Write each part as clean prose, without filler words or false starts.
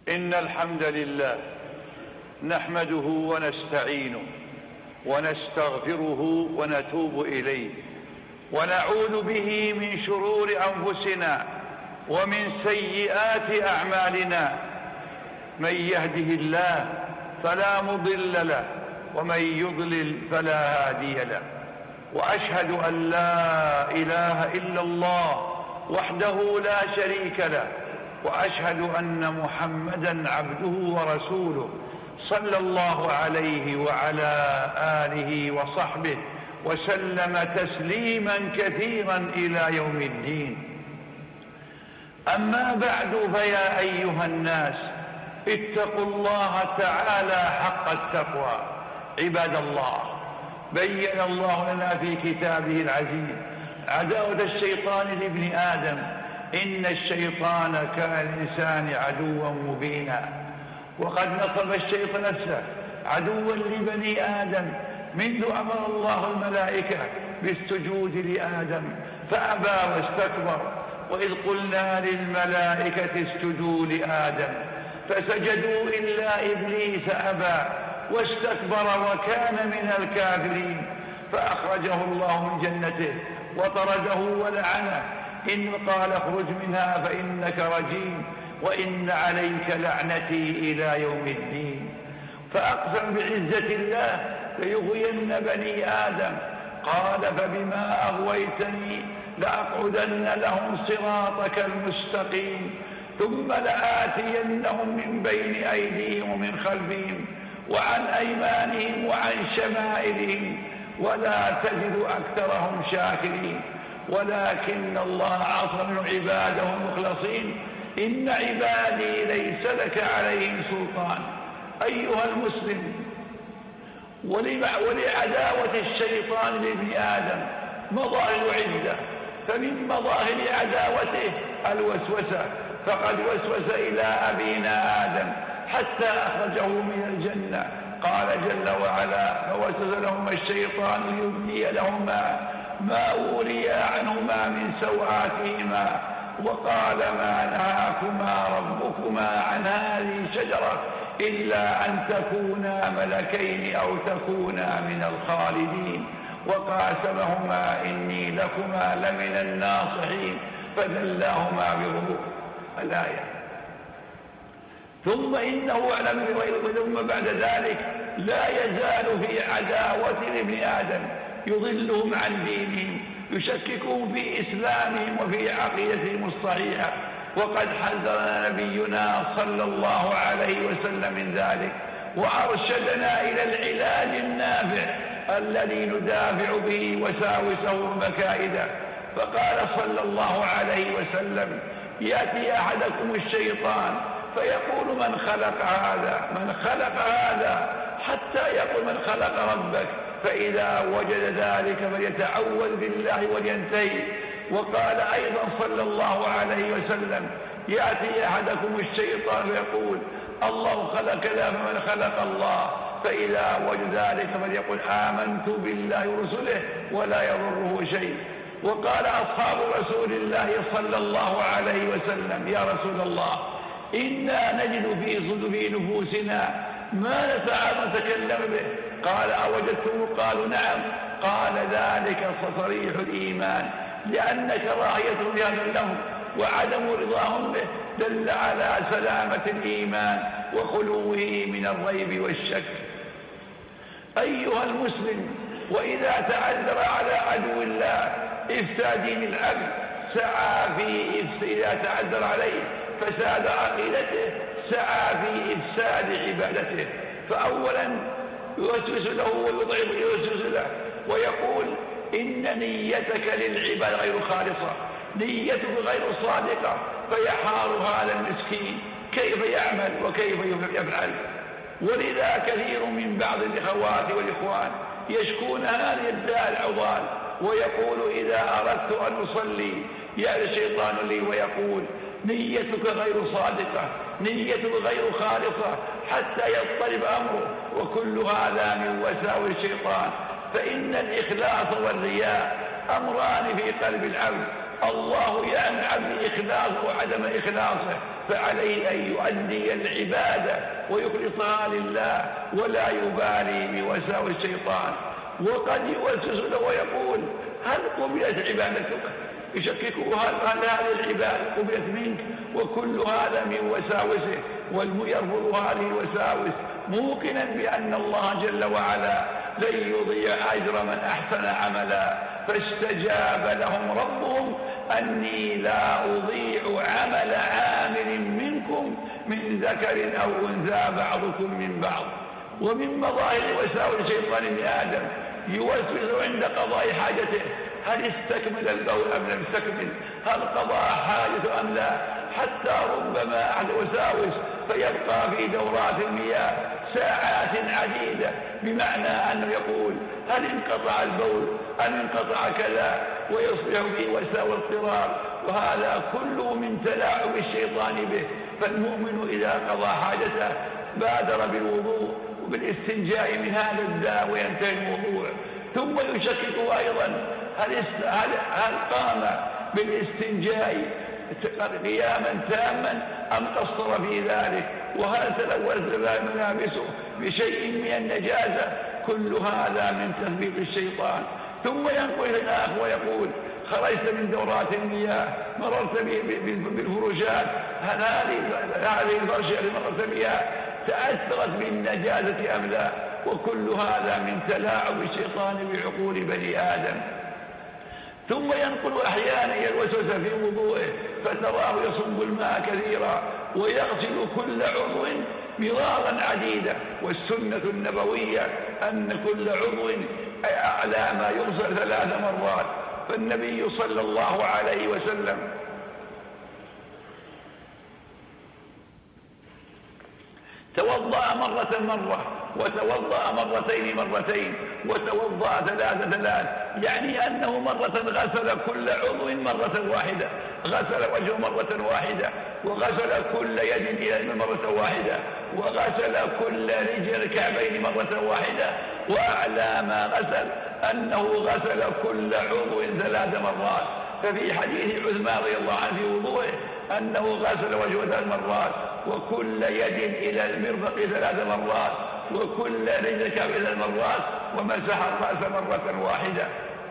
إن الحمد لله نحمده ونستعينه ونستغفره ونتوب إليه ونعوذ به من شرور أنفسنا ومن سيئات أعمالنا. من يهده الله فلا مضل له ومن يضلل فلا هادي له. وأشهد أن لا إله إلا الله وحده لا شريك له، وأشهد أن محمدا عبده ورسوله صلى الله عليه وعلى آله وصحبه وسلم تسليما كثيرا إلى يوم الدين. أما بعد، فيا أيها الناس اتقوا الله تعالى حق التقوى. عباد الله، بين الله لنا في كتابه العزيز عداوة الشيطان لابن آدم. إن الشيطان كان للإنسان عدوا مبينا، وقد نصب الشيطان نفسه عدوا لبني آدم منذ أمر الله الملائكة بالسجود لآدم فأبى واستكبر. وإذ قلنا للملائكة اسجدوا لآدم فسجدوا إلا إبليس أبى واستكبر وكان من الكافرين، فأخرجه الله من جنته وطرده ولعنه. إن قال اخرج منها فإنك رجيم وإن عليك لعنتي إلى يوم الدين. فأقسم بعزة الله ليغوين بني آدم، قال فبما أغويتني لأقعدن لهم صراطك المستقيم ثم لآتينهم من بين أيديهم ومن خلفهم وعن أيمانهم وعن شمائلهم ولا تجد أكثرهم شاكرين. ولكن الله عصم عباده المخلصين. إن عبادي ليس لك عليهم سلطان. أيها المسلم، ولعداوة الشيطان لابن آدم مظاهر عدة، فمن مظاهر عداوته الوسوسة، فقد وسوس إلى أبينا آدم حتى أخرجه من الجنة. قال جل وعلا فوسوس لهما الشيطان ليبدي لهما ما وري عنهما من سوآتهما وقال ما نهاكما ربكما عن هذه الشجرة إلا أن تكونا ملكين أو تكونا من الخالدين وقاسمهما إني لكما لمن الناصحين فدلاهما بغرور. الآية. ثم إنه أعلم ثم بعد ذلك لا يزال في عداوة لابن آدم يضلهم عن دينهم، يشككون في إسلامهم وفي عقيدتهم الصحيحة. وقد حذرنا نبينا صلى الله عليه وسلم من ذلك وأرشدنا إلى العلاج النافع الذي ندافع به وساوسه ومكائده. فقال صلى الله عليه وسلم يأتي أحدكم الشيطان فيقول من خلق هذا من خلق هذا حتى يقول من خلق ربك، فإذا وجد ذلك فليتعوذ بالله ولينتهي. وقال أيضا صلى الله عليه وسلم يأتي أحدكم الشيطان فيقول الله خلق كذا فمن خلق الله، فإذا وجد ذلك فليقول آمنت بالله ورسله ولا يضره شيء. وقال أصحاب رسول الله صلى الله عليه وسلم يا رسول الله إنا نجد في نفوسنا ما نتكلم به. قال أوجدتم؟ قالوا نعم. قال ذلك صريح الإيمان، لأن كراهية بهذا لهم وعدم رضاهم به دل على سلامة الإيمان وخلوه من الريب والشك. أيها المسلم، وإذا تعذر على عدو الله إفساد دين العبد سعى في إذا تعذر عليه فساد عقيدته سعى في إفساد عبادته. فأولا يوسوس له ويضعف يوسوس له ويقول إن نيتك للعباد غير خالصة، نيتك غير صادقة، فيحار هذا المسكين كيف يعمل وكيف يفعل. ولذا كثير من بعض الأخوات والإخوان يشكون هذه الداء العضال ويقول إذا أردت أن أصلي يأتي الشيطان لي ويقول نيتك غير صادقة، نيتك غير خالصة، حتى يضطرب أمره. وكل هذا من وساوس الشيطان. فإن الإخلاص والرياء أمران في قلب العبد، الله ينعم بإخلاصه وعدم إخلاصه، فعليه أن يؤدي العبادة ويخلصها لله ولا يبالي بوساوس الشيطان. وقد يوسوس له ويقول هل قبلت عبادتك؟ يشككه هل هذه العبادة قبلت منك؟ وكل هذا من وساوسه، واليرفض هذه الوساوس موقنا بأن الله جل وعلا لن يضيع أجر من أحسن عملا. فاستجاب لهم ربهم أني لا أضيع عمل عامل منكم من ذكر أو أنثى بعضكم من بعض. ومن مظاهر وساوس الشيطان ابن آدم يوسوس عند قضاء حاجته، هل استكمل البول أم لم يستكمل؟ هل قضى حاجته أم لا؟ حتى ربما أحد وساوس فيبقى في دورات المياه ساعات عديدة، بمعنى أنه يقول هل انقطع البول أم انقطع كذا، ويصبح في وساوس اضطرار، وهذا كله من تلاعب الشيطان به. فالمؤمن إذا قضى حاجته بادر بالوضوء وبالاستنجاء من هذا الداء وينتهي الموضوع. ثم يشكك أيضا هل قام بالاستنجاء قياما تاما أم قصر في ذلك، وهل تلوث ملابسه بشيء من النجاسة. كل هذا من تثبيط الشيطان. ثم ينقل الآخر ويقول خرجت من دورات المياه، مررت بالفرشات، هل هذه الفرشة اللي مررت بها تأثرت بالنجاسة أم لا؟ وكل هذا من تلاعب الشيطان بعقول بني آدم. ثم ينقل أحيانا الوسوسة في وضوءه، فتراه يصب الماء كثيرا ويغسل كل عضو مرارا عديدة، والسنة النبوية أن كل عضو أعلى ما يغسل 3 مرات. فالنبي صلى الله عليه وسلم توضأ مرة وتوضأ مرتين وتوضأ 3، يعني أنه مرة غسل كل عضو مرة واحدة، غسل وجهه مرة واحدة، وغسل كل يد إلى مرة واحدة، وغسل كل رجل الكعبين مرة واحدة. وأعلى ما غسل أنه غسل كل عضو 3 مرات. ففي حديث عثمان رضي الله عنه في وضوءه أنه غسل وجهه 3 مرات، وكل يد إلى المرفق 3 مرات، وكل رجل كعب 3 مرات، ومسح الرأس مرة واحدة.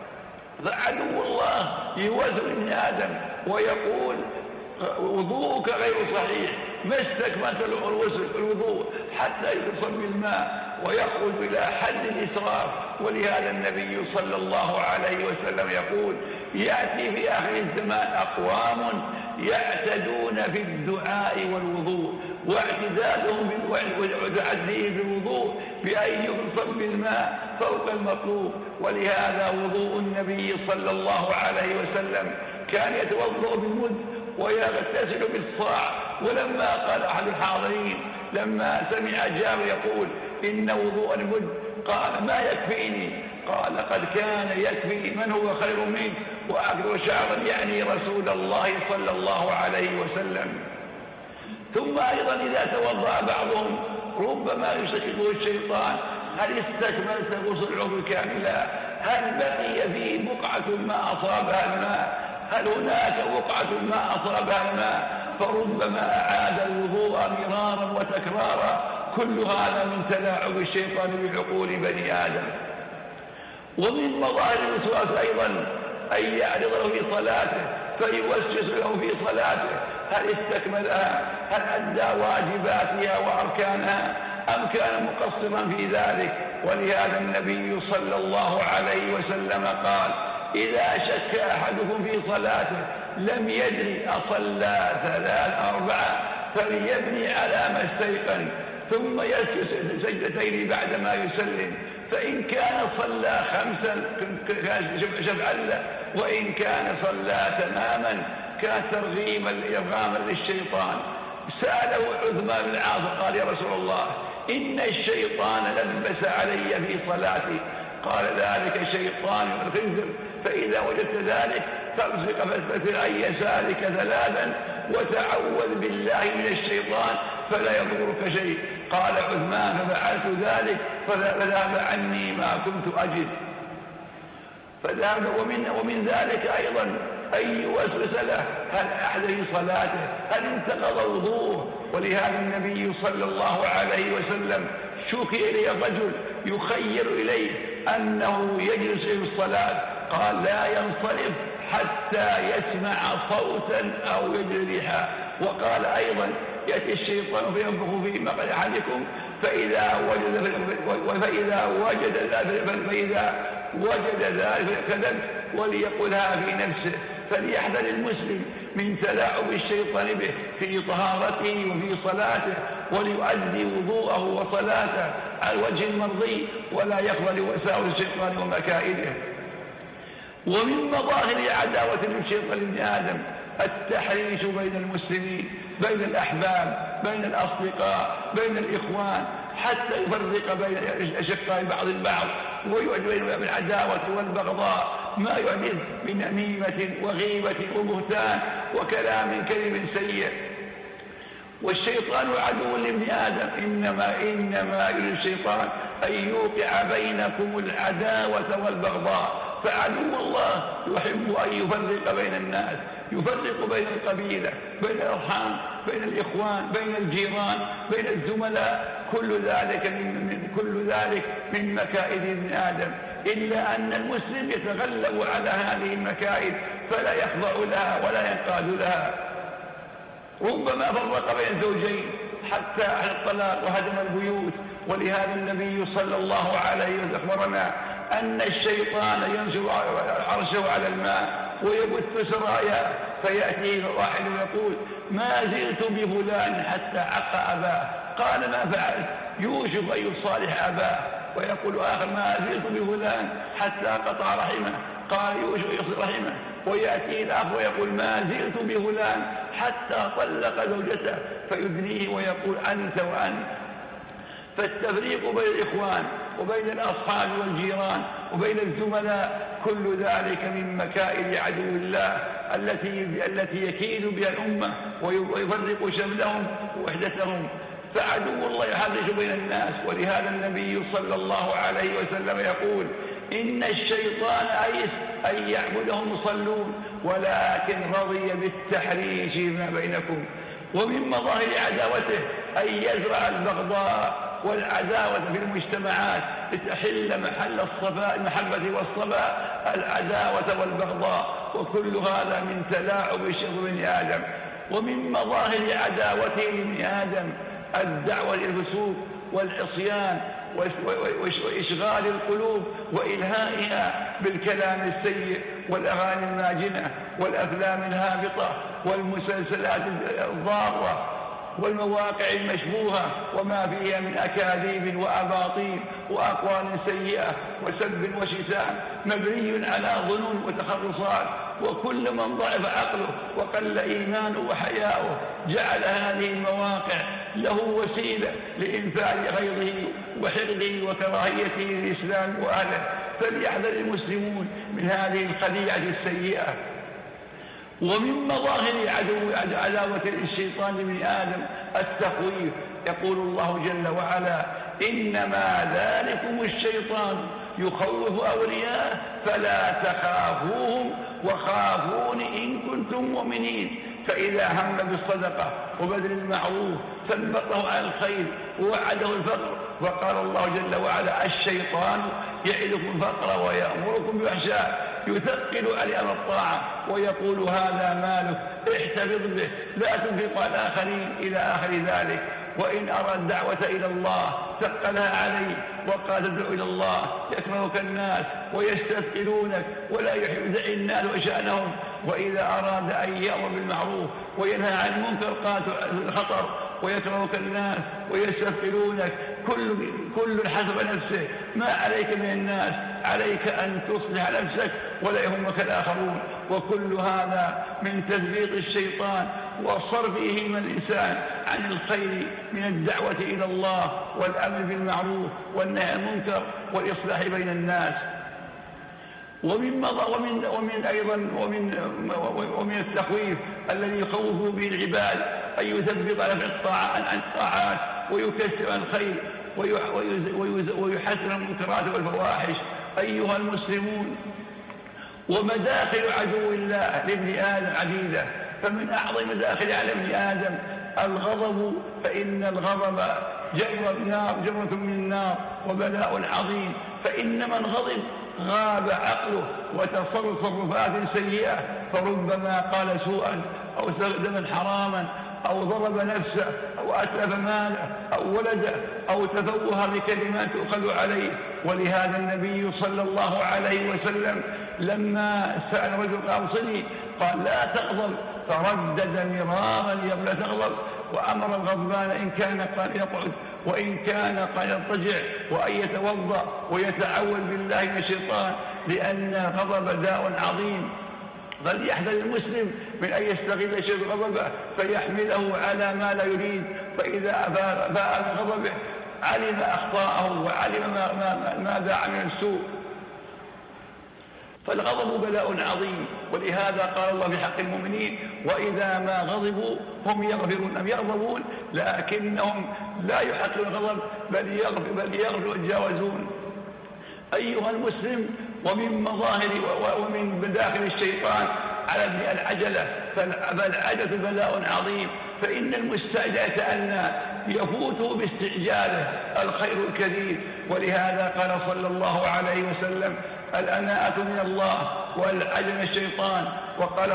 فعدو الله يوسوس ابن آدم ويقول وضوءك غير صحيح، ما استكملت الوضوء حتى يتصب بالماء ويخرج إلى حد الإسراف. ولهذا النبي صلى الله عليه وسلم يقول يأتي في آخر الزمان أقوام يعتدون في الدعاء والوضوء، واعتدادهم وتعديه بالوضوء بأن يصب بالماء فوق المطلوب. ولهذا وضوء النبي صلى الله عليه وسلم كان يتوضأ بالمد ويغتسل بالصاع. ولما قال أحد الحاضرين لما سمع جابر يقول إن وضوء المد قال ما يكفيني، قال قد كان يكفي من هو خير منك وأكثر شعرا، يعني رسول الله صلى الله عليه وسلم. ثم أيضا إذا توضأ بعضهم ربما يشككه الشيطان هل استكملت غسل العضو كاملا؟ هل بقي فيه بقعة ما أصابها الماء؟ هل هناك بقعة ما أصابها الماء؟ فربما أعاد الوضوء مرارا وتكرارا. كل هذا من تلاعب الشيطان بعقول بني آدم. ومن مظاهر الوسواس أيضا أن يعرض له في صلاته فيوسوس له في صلاته هل استكملها؟ هل أدى واجباتها وأركانها أم كان مقصرا في ذلك؟ ولهذا النبي صلى الله عليه وسلم قال إذا شك أحدكم في صلاته لم يدري أصلى 3 أو 4 فليبني على ما استيقن ثم يسجد سجدتين بعدما يسلم، فإن كان صلى 5 كان شفعا له، وإن كان صلى تماما كان إرغاما للشيطان. سأله عثمان بن العاص قال يا رسول الله إن الشيطان لبس علي في صلاتي، قال ذلك شيطان الخنزر، فإذا وجدت ذلك فامسك فاستتر عن يسارك 3 وتعوذ بالله من الشيطان فلا يضرك شيء. قال عثمان ففعلت ذلك فذهب عني ما كنت أجد. ومن ذلك أيضا أن يوسوس له، هل أحدث صلاته، هل انتقض وضوءه. ولهذا النبي صلى الله عليه وسلم شكي إليه الرجل يخير إليه أنه يجلس في الصلاة، قال لا ينصرف حتى يسمع صوتا أو يجد ريحا. وقال أيضا يأتي الشيطان فينفخ في مقعد أحدكم فإذا وجد ذلك كذب وليقلها في نفسه. فليحذر المسلم من تلاعب الشيطان به في طهارته وفي صلاته، وليؤدي وضوءه وصلاته على الوجه المرضي ولا يقبل وساوس الشيطان ومكائده. ومن مظاهر عداوة الشيطان لابن آدم التحريش بين المسلمين، بين الأحباب، بين الأصدقاء، بين الإخوان، حتى يفرق بين أشقاء بعض البعض، ويعد بين العداوة والبغضاء ما يعد من نميمة وغيبة وبهتان وكلام كذب سيء. والشيطان عدو لابن آدم، إنما يريد الشيطان أن يوقع بينكم العداوة والبغضاء. فعدو الله يحب أن يفرق بين الناس، يفرق بين القبيلة، بين الأرحام، بين الإخوان، بين الجيران، بين الزملاء. كل ذلك من مكائد ابن آدم، إلا أن المسلم يتغلب على هذه المكائد فلا يخضع لها ولا ينقاد لها. ربما فرق بين زوجين حتى أهل الطلاق وهدم البيوت. ولهذا النبي صلى الله عليه وسلم أخبرنا أن الشيطان ينشر عرشه على الماء ويبث سرايا، فيأتيه واحد ويقول ما زلت بفلان حتى عق أباه. قال ما فعلت؟ يوشك أن يصالح أباه. ويقول آخر ما زلت بفلان حتى قطع رحمه. قال يوشك أن يصل رحمه. ويأتي الآخر ويقول ما زلت بفلان حتى طلق زوجته، فيدنيه ويقول أنت وأنت. فالتفريق بين الإخوان وبين الأصحاب والجيران وبين الزملاء كل ذلك من مكائد عدو الله التي يكيد بها الأمة ويفرق شملهم ووحدتهم. فعدو الله يحرش بين الناس. ولهذا النبي صلى الله عليه وسلم يقول إن الشيطان أيس أن يعبده المصلون ولكن رضي بالتحريش ما بينكم. ومن مظاهر عداوته أن يزرع البغضاء والعداوة في المجتمعات لتحل محل المحبة والصفاء العداوة والبغضاء. وكل هذا من تلاعب الشيطان بن آدم. ومن مظاهر عداوته لابن آدم الدعوة إلى الفسوق والعصيان وإشغال القلوب وإلهائها بالكلام السيء والأغاني الماجنة والأفلام الهابطة والمسلسلات الضارة والمواقع المشبوهة وما فيها من أكاذيب وأباطيل وأقوال سيئة وسب وشتام مبني على ظنون وتخرصات. وكل من ضعف عقله وقل إيمانه وحياؤه جعل هذه المواقع له وسيلة لإنفاذ غيظه وحقده وكراهيته للإسلام وأهله. فليحذر المسلمون من هذه الخديعة السيئة. ومن مظاهر عداوة الشيطان لابن آدم التخويف. يقول الله جل وعلا إنما ذلكم الشيطان يخوف أولياءه فلا تخافوهم وخافون إن كنتم مؤمنين. فإذا هم بالصدقة وبذل المعروف ثبطه على الخير ووعده الفقر. وقال الله جل وعلا الشيطان يعدكم الفقر ويأمركم بالفحشاء يثقل على أمر الطاعة ويقول هذا مالك احتفظ به لا تنفق على الآخرين إلى آخر ذلك. وإن أرى الدعوة إلى الله ثقلها عليه وقال تدعو إلى الله يكرهك الناس ويستثقلونك ولا يحب الناس وشأنهم. وإذا أراد أن يأمر بالمعروف وينهى عن المنكر قال الخطر ويكرهك الناس ويستثقلونك. كل حسب نفسه. ما عليك من الناس، عليك أن تصلح نفسك ولا يهمك الآخرون. وكل هذا من تثبيط الشيطان وصرفه من الإنسان عن الخير من الدعوة إلى الله والأمر بالمعروف والنهي عن المنكر والإصلاح بين الناس. ومن التخويف الذي يخوف به العباد أن يثبط على عن الطاعات ويكثر الخير ويحسن المنكرات والفواحش. أيها المسلمون ومداخل عدو الله لابن آدم عديدة، فمن أعظم مداخل على ابن آدم الغضب، فإن الغضب جمرة من النار وبلاء عظيم. فإن من غضب غاب عقله وتصرفات سيئة، فربما قال سوءا أو استخدم حراما أو ضرب نفسه أو أتلف ماله أو ولده أو تفوه بكلمات تؤخذ عليه. ولهذا النبي صلى الله عليه وسلم لما سأل رجل أوصني قال لا تغضب، فردد مرارا لا تغضب، وأمر الغضبان إن كان قال يقعد وإن كان قال يضطجع، وأن يتوضأ ويتعوذ بالله من الشيطان، لأن الغضب داء عظيم. فليحذر المسلم من أن يستغل شيء غضبه فيحمله على ما لا يريد، فإذا باء من غضبه علم أخطاءه وعلم ماذا عمل السوء. فالغضب بلاء عظيم، ولهذا قال الله في حق المؤمنين وإذا ما غضبوا هم يغفرون، أم يغضبون لكنهم لا يحققون الغضب بل يغفرون ويتجاوزون. أيها المسلم، ومن مظاهر ومن مداخل الشيطان على العجلة، فالعجلة بلاء عظيم، فإن المستعجل يتأنى يفوت باستعجاله الخير الكثير. ولهذا قال صلى الله عليه وسلم الأناءة من الله والعجل من الشيطان. وقال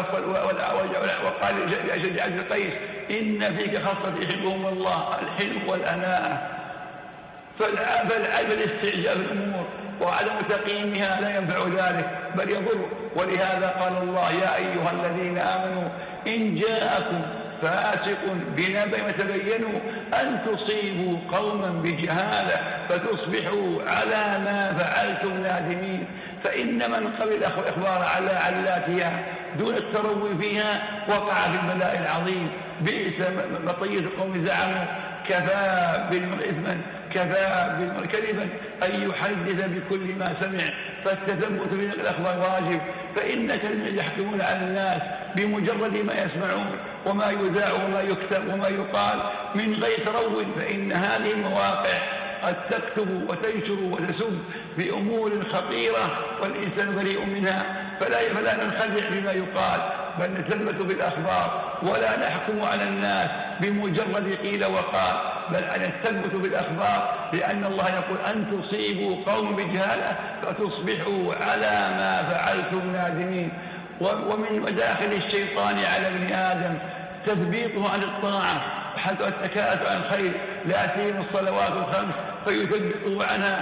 لأشج عبد القيس إن فيك خاصة يحبهم الله الحلم والأناءة. فالعجل استعجال الأمور وعدم تقييمها لا ينفع ذلك بل يضر. ولهذا قال الله يا أيها الذين آمنوا إن جاءكم فاسق بنبأ فتبينوا أن تصيبوا قوما بجهالة فتصبحوا على ما فعلتم نادمين. فإن من قبل إخبار على علاتها دون التروي فيها وقع في البلاء العظيم. بئس مطية القوم زعموا كفى بالمرء إثما كفى بالمرء كذبا أن يحدث بكل ما سمع. فالتثبت من الأخبار واجب، فإنك يحكمون على الناس بمجرد ما يسمعون وما يذاع وما يكتب وما يقال من غير ترو. فإن هذه المواقع قد تكتب وتنشر وتسب بأمور خطيرة والإنسان بريء منها، فلا ننخدع بما يقال بل نثبت بالأخبار ولا نحكم على الناس بمجرد قيل وقال، بل أن نثبت بالأخبار، لأن الله يقول أن تصيبوا قوم بجهالة فتصبحوا على ما فعلتم نادمين. ومن مداخل الشيطان على ابن آدم تثبيطه عن الطاعة حتى التكاءة عن الخير، لا سيما الصلوات الخمس، فيثبطه عنها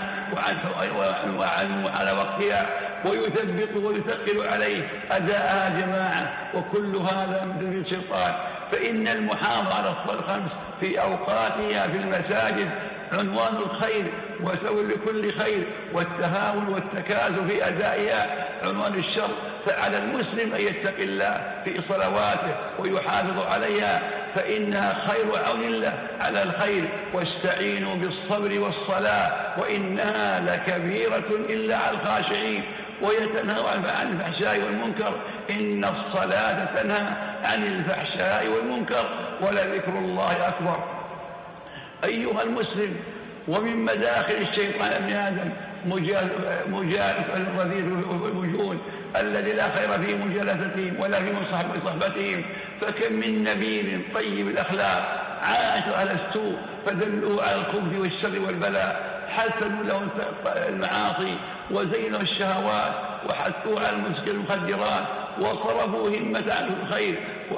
على وقتها ويثبط ويثقل عليه أداءها جماعة، وكل هذا من دون الشيطان. فإن المحافظة على الصلاة الخمس في أوقاتها في المساجد عنوان الخير وسبب لكل خير، والتهاون والتكاسل في أدائها عنوان الشر. فعلى المسلم أن يتقي الله في صلواته ويحافظ عليها، فإنها خير عون له على الخير. واستعينوا بالصبر والصلاة وإنها لكبيرة إلا على الخاشعين. ويتنهى عن الفحشاء والمنكر، إن الصلاة تنهى عن الفحشاء والمنكر ولذكر الله أكبر. أيها المسلم، ومن مداخل الشيطان ابن آدم مجالسة الرذيذ والوجود الذي لا خير في مجالستهم ولا في صحبتهم. فكم من نبيل طيب الأخلاق عاشوا أهل السوء فدلوا على الخبث والشر والبلاء، حسنوا لهم المعاصي وزينوا الشهوات وحثوا على المخدرات وصرفوا همة عن الخير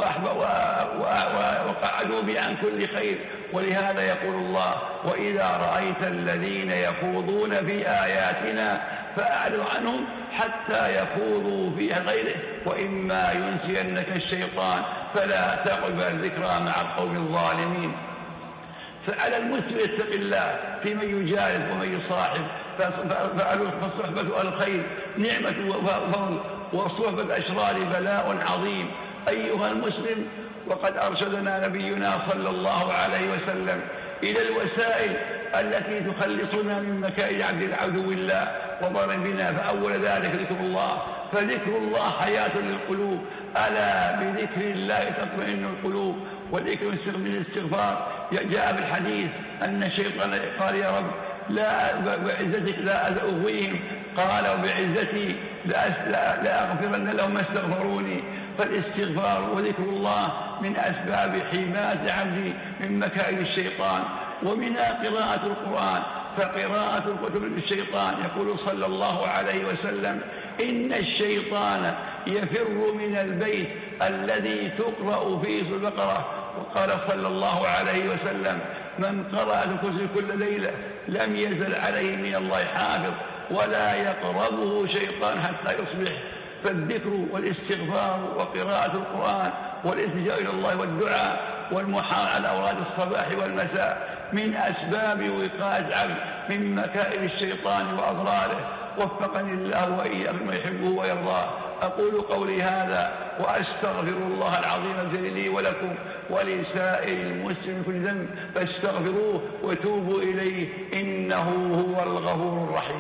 وقعدوا به عن كل خير. ولهذا يقول الله وإذا رأيت الذين يخوضون في آياتنا فأعرض عنهم حتى يخوضوا في غيره وإما ينسينك الشيطان فلا تقعد الذكرى مع القوم الظالمين. فعلى المسلم يتقي الله في من يجالس ومن يصاحب، فصحبة الخير نعمة وفضل، وصحبة الأشرار بلاء عظيم. أيها المسلم، وقد أرشدنا نبينا صلى الله عليه وسلم إلى الوسائل التي تخلصنا من مكائد عدو الله وضر بنا، فأول ذلك ذكر الله. فذكر الله حياة للقلوب، ألا بذكر الله تطمئن القلوب. والذكر من الاستغفار جاء بالحديث أن الشيطان قال يا رب بعزتك لا أغويهم، قال وبعزتي لا أغفرن لهم ما استغفروني. فالاستغفار وذكر الله من أسباب حماية عبدي من مكائد الشيطان، ومنها قراءة القرآن. فقراءة الكتب للشيطان يقول صلى الله عليه وسلم: إن الشيطان يفر من البيت الذي تقرأ فيه البقرة. وقال صلى الله عليه وسلم: من قرأ الكرسي كل ليلة لم يزل عليه من الله حافظ ولا يقربه شيطان حتى يصبح. فالذكر والاستغفار وقراءة القرآن والالتجاء إلى الله والدعاء والمحاولة على أوراد الصباح والمساء من أسباب وقاية العبد من مكائد الشيطان وأضراره. وفقني الله وإياكم ما يحبه ويرضاه. أقول قولي هذا وأستغفر الله العظيم الجليل لي ولكم ولسائر المسلمين كل ذنب فاستغفروه وتوبوا إليه إنه هو الغفور الرحيم.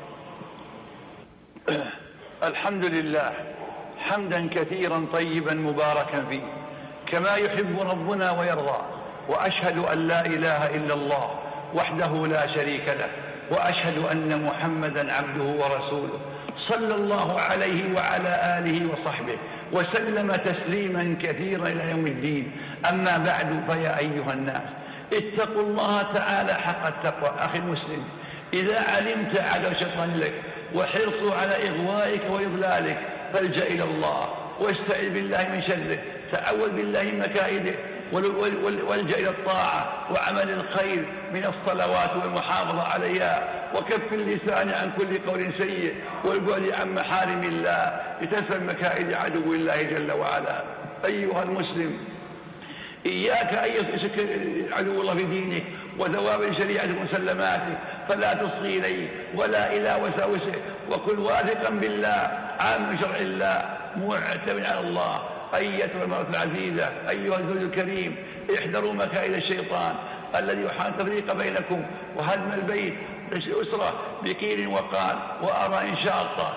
الحمد لله حمدا كثيرا طيبا مباركا فيه كما يحب ربنا ويرضى. وأشهد أن لا إله إلا الله وحده لا شريك له، وأشهد أن محمدا عبده ورسوله صلى الله عليه وعلى آله وصحبه وسلم تسليما كثيرا إلى يوم الدين. أما بعد، فيا أيها الناس اتقوا الله تعالى حق التقوى. أخي المسلم، إذا علمت عدو الشيطان لك وحرصه على إغوائك وإضلالك فالجأ إلى الله واستعذ بالله من شره، تعوذ بالله من مكائده، والجأ إلى الطاعة وعمل الخير من الصلوات والمحافظة عليها، وكف اللسان عن كل قول سيء، والبعد عن محارم الله لتسلم مكائد عدو الله جل وعلا. أيها المسلم، إياك أن يشك عدو الله في دينك وثواب شريعتك ومسلماتك، فلا تصغي إليه ولا إلى وساوسه، وكن واثقا بالله عام شرع الله معتمد على الله. أيتها المرأة العزيزة، أيها الزوج الكريم، احذروا مكائد الشيطان الذي يحاول التفريق بينكم وهدم البيت الأسرة بقيل وقال وآراء شاطة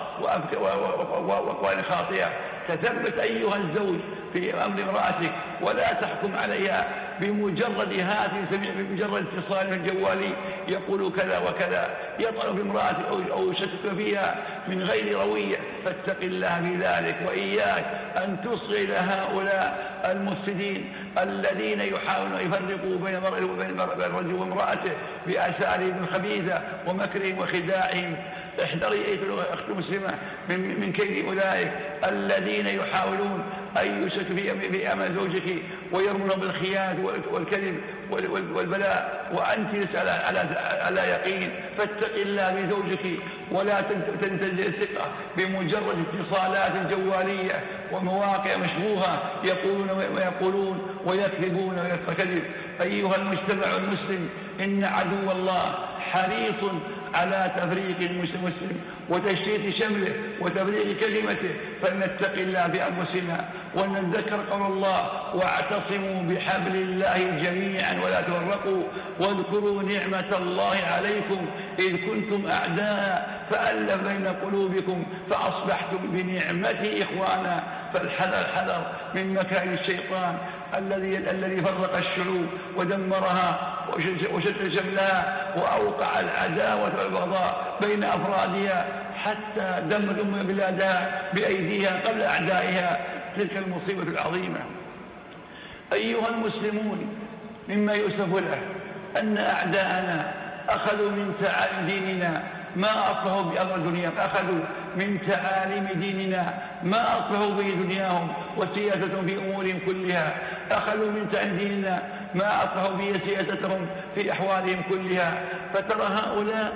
وأقوال خاطئة. تثبت أيها الزوج في أمر امرأتك ولا تحكم عليها بمجرد هاتف بمجرد اتصال الجوالي يقول كذا وكذا، يطعن في امرأتك أو يشكك فيها من غير روية. فاتق الله في ذلك، وإياك أن تصغي إلى هؤلاء المفسدين الذين يحاولون أن يفرقوا بين الرجل وامرأته بأساليب خبيثة ومكرهم وخداعهم. احذري أيها الأخت المسلمة من كيد أولئك الذين يحاولون أن يشركوا في أمل زوجك ويرمون بالخيانة والكذب والبلاء وأنت لست على يقين. فاتق الله بزوجك ولا تنتزع الثقة بمجرد اتصالات جوالية ومواقع مشبوهة يقولون ويكذبون ويكذب. أيها المجتمع المسلم، إن عدو الله حريص على تفريق المسلم وتشتيت شمله وتفريق كلمته. فلنتق الله بأنفسنا ونتذكر قول الله واعتصموا بحبل الله جميعا ولا تفرقوا واذكروا نعمة الله عليكم إذ كنتم أعداء فألف بين قلوبكم فأصبحتم بنعمته إخوانا. فالحذر من مكائد الشيطان الذي فرق الشعوب ودمرها وشتت شملها وأوقع العداوة والبغضاء بين أفرادها حتى دمروا بلادها بأيديها قبل أعدائها. تلك المصيبة العظيمة. أيها المسلمون، مما يؤسف له أن أعداءنا أخذوا من تعاليم ديننا ما أصلحوا بأمر دنياهم، أخذوا من تعاليم ديننا ما أصلحوا به دنياهم وسياستهم في أمورهم كلها، أخذوا من تعاليم ديننا ما أصلحوا به سياستهم في أحوالهم كلها. فترى هؤلاء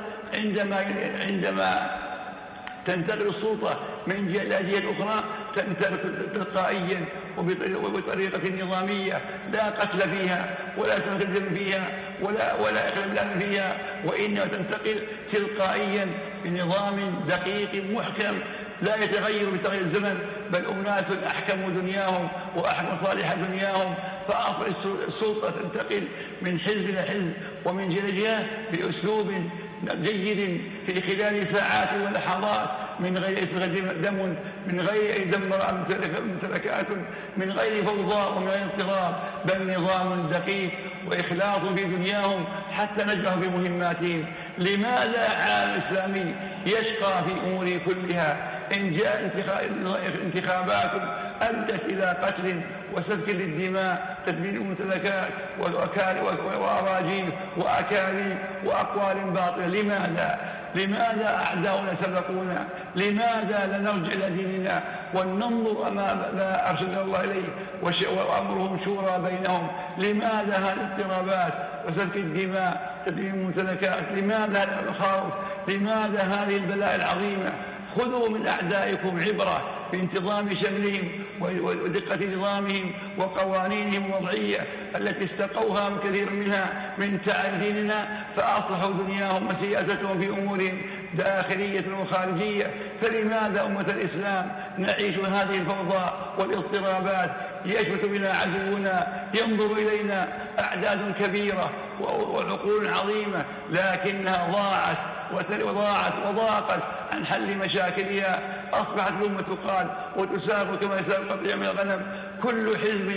عندما تنتقل السلطة من جهة إلى جهة أخرى تنتقل تلقائيا وبطريقة نظامية، لا قتل فيها ولا تنتقل فيها ولا إخلال فيها، وإنما تنتقل تلقائيا بنظام دقيق محكم لا يتغير بتغير الزمن، بل أناس أحكموا دنياهم وأحكموا صالح دنياهم. فأصل السلطة تنتقل من حزب إلى حزب ومن جهة إلى جهة بأسلوب جيد في خلال ساعات ولحظات، من غير دم، من غير دمر ممتلكات، من غير فوضى ومن غير اضطراب، بل نظام دقيق وإخلاص في دنياهم حتى نجحوا في مهماتهم. لماذا عالم إسلامي يشقى في أموره كلها؟ إن جاء انتخابات أدت إلى قتل وسفك للدماء، تدمير الممتلكات وأراجيل وأكاذيب وأقوال باطلة. لماذا أعداؤنا سبقونا؟ لماذا لا نرجع إلى ديننا وننظر أمام ما أرشدنا الله إليه وأمرهم شورى بينهم؟ لماذا هذه الاضطرابات وسفك الدماء، تدمير الممتلكات؟ لماذا هذا الخوف؟ لماذا هذه البلاء العظيمة؟ خذوا من أعدائكم عبرة بانتظام شملهم ودقة نظامهم وقوانينهم الوضعية التي استقوها من كثير منها من تعب ديننا، فأصلحوا دنياهم وسياستهم في أمورهم داخلية وخارجية. فلماذا أمة الإسلام نعيش هذه الفوضى والاضطرابات؟ يشمت بنا عدونا، ينظر إلينا أعداد كبيرة وعقول عظيمة، لكنها ضاعت وضاقت عن حل مشاكلها. أصبحت الأمة تقال وتساق كما يساق قطيع من الغنم، كل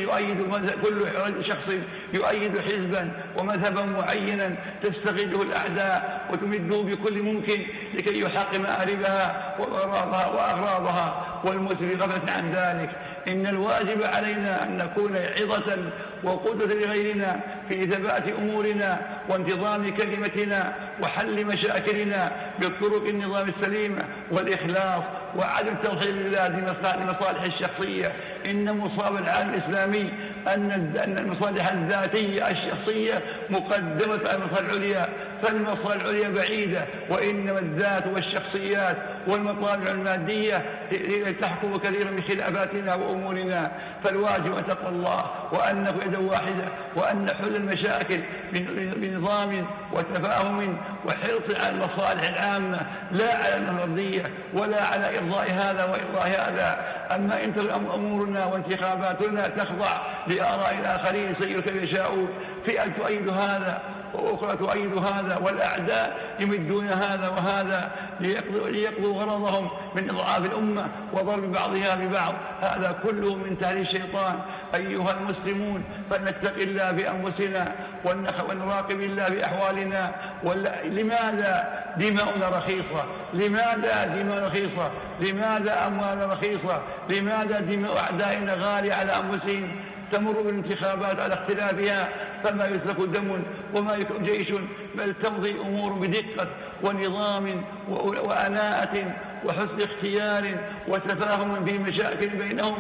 شخص يؤيد حزبا ومذهبا معينا تستغله الأعداء وتمده بكل ممكن لكي يحقق مآربها وأغراضها، والمسلم غفلة عن ذلك. إن الواجب علينا أن نكون عظة وقدوة لغيرنا في ثبات أمورنا وانتظام كلمتنا وحل مشاكلنا بالطرق النظام السليمة والإخلاص وعدم توحيد الله لمصالح الشخصية. إن مصاب العالم الإسلامي أن المصالح الذاتية الشخصية مقدمة على المصالح العليا، فالمصالح العليا بعيدة، وإنما الذات والشخصيات والمطالع المادية هي تحكم كثيرا من خلافاتنا وأمورنا. فالواجب أن تقوى الله وأن نكون يدا واحدة وأن نحل المشاكل بنظام وتفاهم وحرص على المصالح العامة لا على المرضية ولا على إرضاء هذا وإرضاء هذا. أما إن أمورنا وانتخاباتنا تخضع لآراء الآخرين سير كيف يشاءون، فئة تؤيد هذا وأخرى تؤيد هذا، والأعداء يمدون هذا وهذا ليقضوا غرضهم من إضعاف الأمة وضرب بعضها ببعض. هذا كله من تهديد الشيطان. أيها المسلمون، فلنتق الله بأنفسنا ونراقب الله بأحوالنا. لماذا دماؤنا رخيصة؟ لماذا دماء رخيصة؟ لماذا أموال رخيصة؟ لماذا دماء أعدائنا غالية على أنفسهم؟ تمر بالانتخابات على اختلافها فما يسلك دم وما يكون جيش، بل تمضي الأمور بدقة ونظام وأناءة وحسن اختيار وتفاهم في مشاكل بينهم.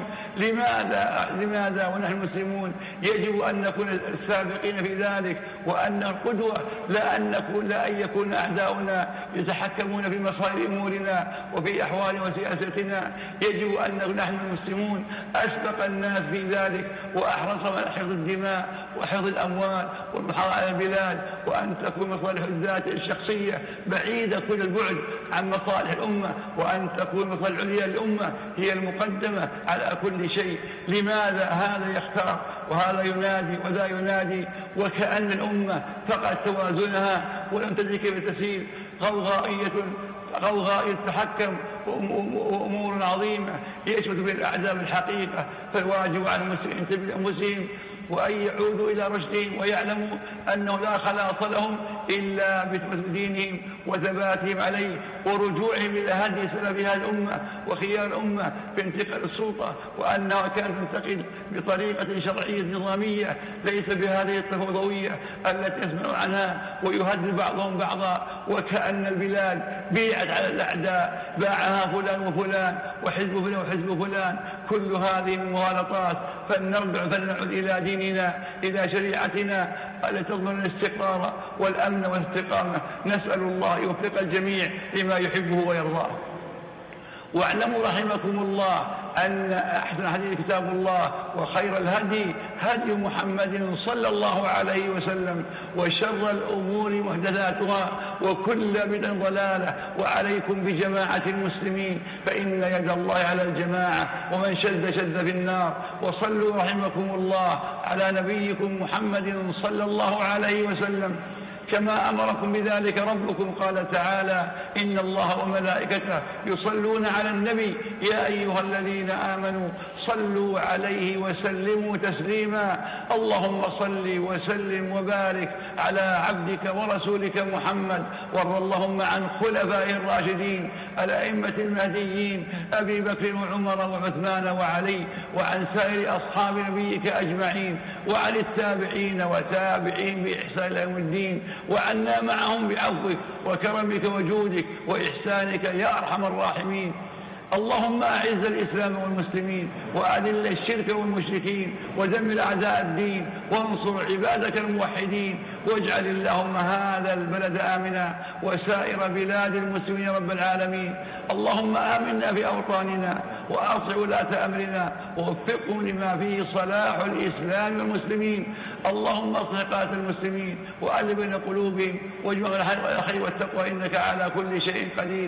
لماذا ونحن مسلمون يجب أن نكون السابقين في ذلك وأن القدوة، لا أن يكون أعداؤنا يتحكمون في مصائر أمورنا وفي أحوالنا وسياستنا. يجب أن نكون نحن المسلمون أسبق الناس في ذلك وأحرص على حفظ الدماء وحفظ الأموال والمحافظة على البلاد، وأن تكون مصالح الذات الشخصية بعيدة كل البعد عن مصالح الأمة، وأن تكون مصالح العليا للأمة هي المقدمة على كل شيء. لماذا هذا يختار وهذا ينادي وذا ينادي وكأن الأمة فقد توازنها ولم تدرك كيف تسير؟ غوغائية تتحكم وأمور عظيمة يشمت بها الأعداء بالحقيقة. فالواجب على المسلمين أن ينتبهوا لأنفسهم وأن يعودوا إلى رشدهم ويعلموا أنه لا خلاص لهم إلا بدينهم وثباتهم عليه ورجوعهم إلى هدي سلف هذه الأمة وخيار الأمة في انتقال السلطة، وأنها كانت تنتقل بطريقة شرعية نظامية ليس بهذه التفوضوية التي يسمعون عنها ويهدد بعضهم بعضا، وكأن البلاد بيعت على الأعداء، باعها فلان وفلان وحزب فلان وحزب فلان. كل هذه المغالطات. فلنعد إلى ديننا إلى شريعتنا التي تضمن الاستقرار والأمن والاستقامة. نسأل الله يوفق الجميع لما يحبه ويرضاه. واعلموا رحمكم الله أن أحسن الحديث كتاب الله، وخير الهدي هدي محمد صلى الله عليه وسلم، وشر الأمور محدثاتها وكل بدعة ضلالة. وعليكم بجماعة المسلمين فإن يد الله على الجماعة، ومن شد في النار. وصلوا رحمكم الله على نبيكم محمد صلى الله عليه وسلم كما أمركم بذلك ربكم. قال تعالى: إن الله وملائكته يصلون على النبي يا أيها الذين آمنوا صلوا عليه وسلموا تسليما. اللهم صل وسلم وبارك على عبدك ورسولك محمد، وارض اللهم عن خلفائه الراشدين الأئمة المهديين أبي بكر وعمر وعثمان وعلي، وعن سائر أصحاب نبيك أجمعين، وعن التابعين وتابعين بإحسان إلى يوم الدين، وعنا معهم بعفوك وكرمك وجودك وإحسانك يا أرحم الراحمين. اللهم أعز الإسلام والمسلمين، وأذل الشرك والمشركين، ودمر أعداء الدين، وانصر عبادك الموحدين، واجعل اللهم هذا البلد آمنا وسائر بلاد المسلمين رب العالمين. اللهم آمنا في أوطاننا، وأصلح ولاة أمرنا، ووفقهم لما فيه صلاح الإسلام والمسلمين. اللهم اصلح قادة المسلمين، وألف بين قلوبهم، واجمع الخير والتقوى، إنك على كل شيء قدير.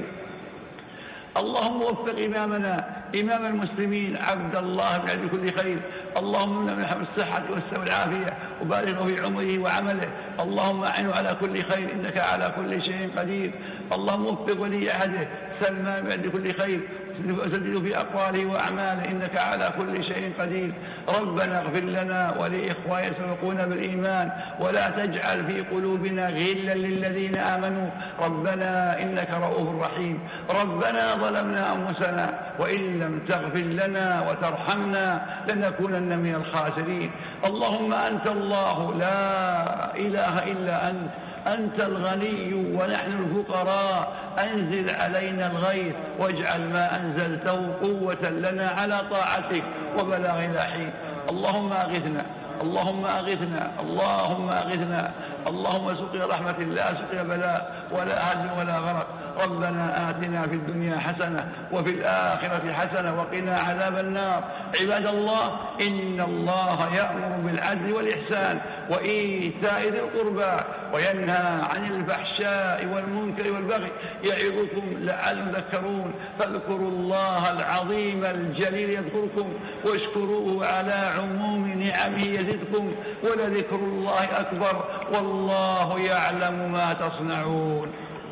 اللهم وفق إمامنا إمام المسلمين عبد الله بن عبد كل خير. اللهم من الصحة والعافية، وبارك في عمره وعمله. اللهم أعنه على كل خير، إنك على كل شيء قدير. اللهم وفق ولي عهده سلمان بن عبد كل خير، وسدد في أقواله وأعماله، إنك على كل شيء قدير. ربنا اغفر لنا ولإخواننا سبقونا بالإيمان، ولا تجعل في قلوبنا غلا للذين آمنوا، ربنا إنك رؤوف رحيم. ربنا ظلمنا أنفسنا، وإن لم تغفر لنا وترحمنا لنكونن من الخاسرين. اللهم أنت الله لا إله إلا أنت الغني ونحن الفقراء، أنزل علينا الغيث، واجعل ما أنزلته قوة لنا على طاعتك وبلاغ الحين. اللهم أغثنا، اللهم أغثنا، اللهم أغثنا. اللهم سقيا رحمة لا سقيا بلاء ولا هدم ولا غرق. ربنا آتنا في الدنيا حسنة وفي الآخرة حسنة وقنا عذاب النار. عباد الله، إن الله يأمر بالعدل والإحسان وإيتاء ذي القربى، وينهى عن الفحشاء والمنكر والبغي، يعظكم لعلكم تذكرون. فاذكروا الله العظيم الجليل يذكركم، واشكروه على عموم نعمه يزدكم، ولذكر الله أكبر، والله يعلم ما تصنعون.